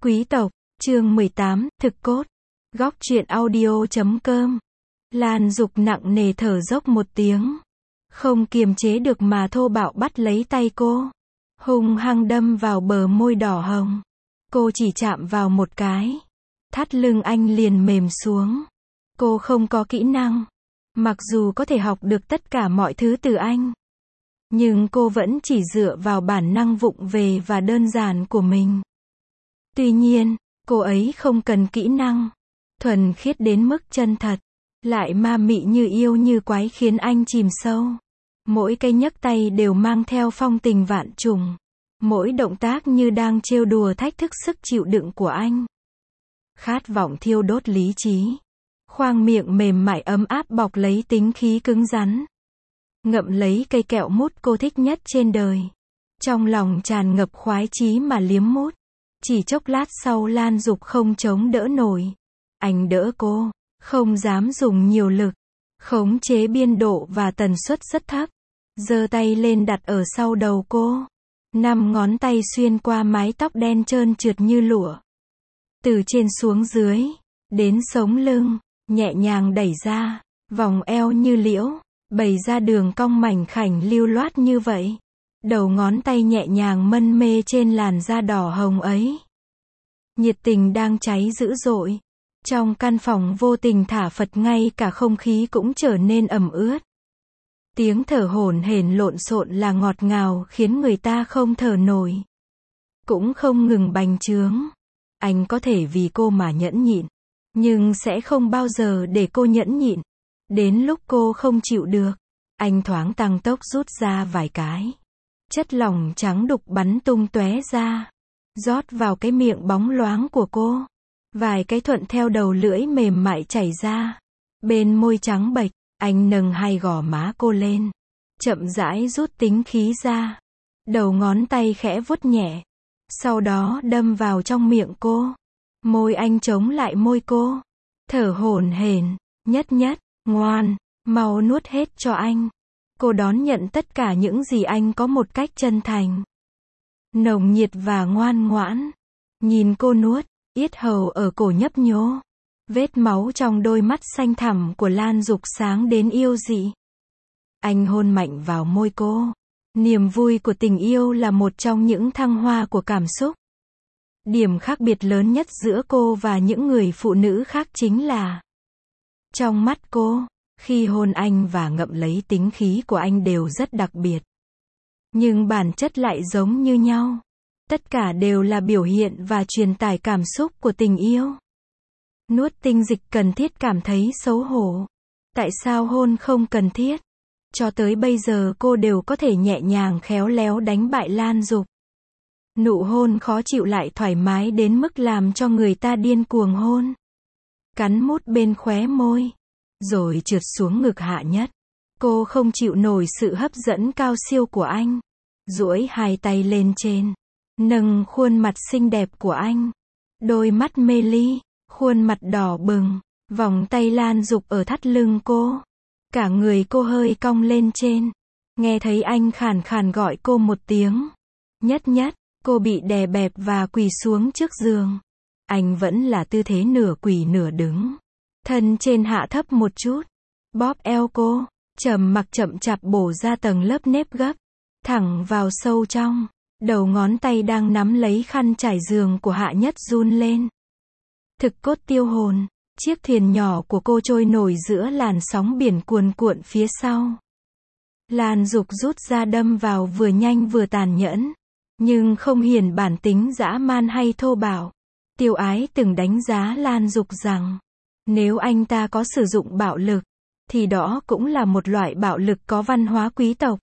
Quý tộc, chương 18, thực cốt. Góc truyện audio.com. Lan Dục nặng nề thở dốc một tiếng. Không kiềm chế được mà thô bạo bắt lấy tay cô. Hung hăng đâm vào bờ môi đỏ hồng. Cô chỉ chạm vào một cái. Thắt lưng anh liền mềm xuống. Cô không có kỹ năng. Mặc dù có thể học được tất cả mọi thứ từ anh. Nhưng cô vẫn chỉ dựa vào bản năng vụng về và đơn giản của mình. Tuy nhiên, cô ấy không cần kỹ năng. Thuần khiết đến mức chân thật. Lại ma mị như yêu như quái khiến anh chìm sâu. Mỗi cái nhấc tay đều mang theo phong tình vạn trùng. Mỗi động tác như đang trêu đùa thách thức sức chịu đựng của anh. Khát vọng thiêu đốt lý trí. Khoang miệng mềm mại ấm áp bọc lấy tính khí cứng rắn. Ngậm lấy cây kẹo mút cô thích nhất trên đời. Trong lòng tràn ngập khoái chí mà liếm mút. Chỉ chốc lát sau Lan Dục không chống đỡ nổi. Anh đỡ cô, không dám dùng nhiều lực. Khống chế biên độ và tần suất rất thấp. Giơ tay lên đặt ở sau đầu cô. 5 ngón tay xuyên qua mái tóc đen trơn trượt như lụa. Từ trên xuống dưới, đến sống lưng, nhẹ nhàng đẩy ra, vòng eo như liễu, bày ra đường cong mảnh khảnh lưu loát như vậy. Đầu ngón tay nhẹ nhàng mân mê trên làn da đỏ hồng ấy. Nhiệt tình đang cháy dữ dội. Trong căn phòng vô tình thả phật ngay cả không khí cũng trở nên ẩm ướt. Tiếng thở hổn hển lộn xộn là ngọt ngào khiến người ta không thở nổi. Cũng không ngừng bành trướng. Anh có thể vì cô mà nhẫn nhịn. Nhưng sẽ không bao giờ để cô nhẫn nhịn. Đến lúc cô không chịu được. Anh thoáng tăng tốc rút ra vài cái. Chất lỏng trắng đục bắn tung tóe ra. Rót vào cái miệng bóng loáng của cô. Vài cái thuận theo đầu lưỡi mềm mại chảy ra. Bên môi trắng bệch, anh nâng hai gò má cô lên. Chậm rãi rút tính khí ra. Đầu ngón tay khẽ vuốt nhẹ. Sau đó đâm vào trong miệng cô. Môi anh chống lại môi cô. Thở hổn hển, nhất nhất, ngoan, mau nuốt hết cho anh. Cô đón nhận tất cả những gì anh có một cách chân thành. Nồng nhiệt và ngoan ngoãn. Nhìn cô nuốt, yết hầu ở cổ nhấp nhô. Vết máu trong đôi mắt xanh thẳm của Lan Dục sáng đến yêu dị. Anh hôn mạnh vào môi cô. Niềm vui của tình yêu là một trong những thăng hoa của cảm xúc. Điểm khác biệt lớn nhất giữa cô và những người phụ nữ khác chính là trong mắt cô, khi hôn anh và ngậm lấy tính khí của anh đều rất đặc biệt. Nhưng bản chất lại giống như nhau. Tất cả đều là biểu hiện và truyền tải cảm xúc của tình yêu. Nuốt tinh dịch cần thiết cảm thấy xấu hổ. Tại sao hôn không cần thiết? Cho tới bây giờ cô đều có thể nhẹ nhàng khéo léo đánh bại Lan Dục. Nụ hôn khó chịu lại thoải mái đến mức làm cho người ta điên cuồng hôn. Cắn mút bên khóe môi. Rồi trượt xuống ngực hạ nhất. Cô không chịu nổi sự hấp dẫn cao siêu của anh. Duỗi hai tay lên trên. Nâng khuôn mặt xinh đẹp của anh. Đôi mắt mê ly. Khuôn mặt đỏ bừng. Vòng tay Lan Dục ở thắt lưng cô. Cả người cô hơi cong lên trên. Nghe thấy anh khàn khàn gọi cô một tiếng. Nhất nhất. Cô bị đè bẹp và quỳ xuống trước giường. Anh vẫn là tư thế nửa quỳ nửa đứng. Thân trên hạ thấp một chút. Bóp eo cô. Trầm mặc chậm chạp bổ ra tầng lớp nếp gấp. Thẳng vào sâu trong. Đầu ngón tay đang nắm lấy khăn trải giường của hạ nhất run lên. Thực cốt tiêu hồn. Chiếc thuyền nhỏ của cô trôi nổi giữa làn sóng biển cuồn cuộn phía sau. Lan Dục rút ra đâm vào vừa nhanh vừa tàn nhẫn. Nhưng không hiển bản tính dã man hay thô bạo. Tiêu Ái từng đánh giá Lan Dục rằng, nếu anh ta có sử dụng bạo lực, thì đó cũng là một loại bạo lực có văn hóa quý tộc.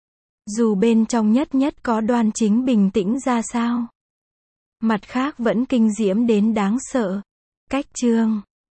Dù bên trong nhất nhất có đoan chính bình tĩnh ra sao. Mặt khác vẫn kinh diễm đến đáng sợ. Cách chương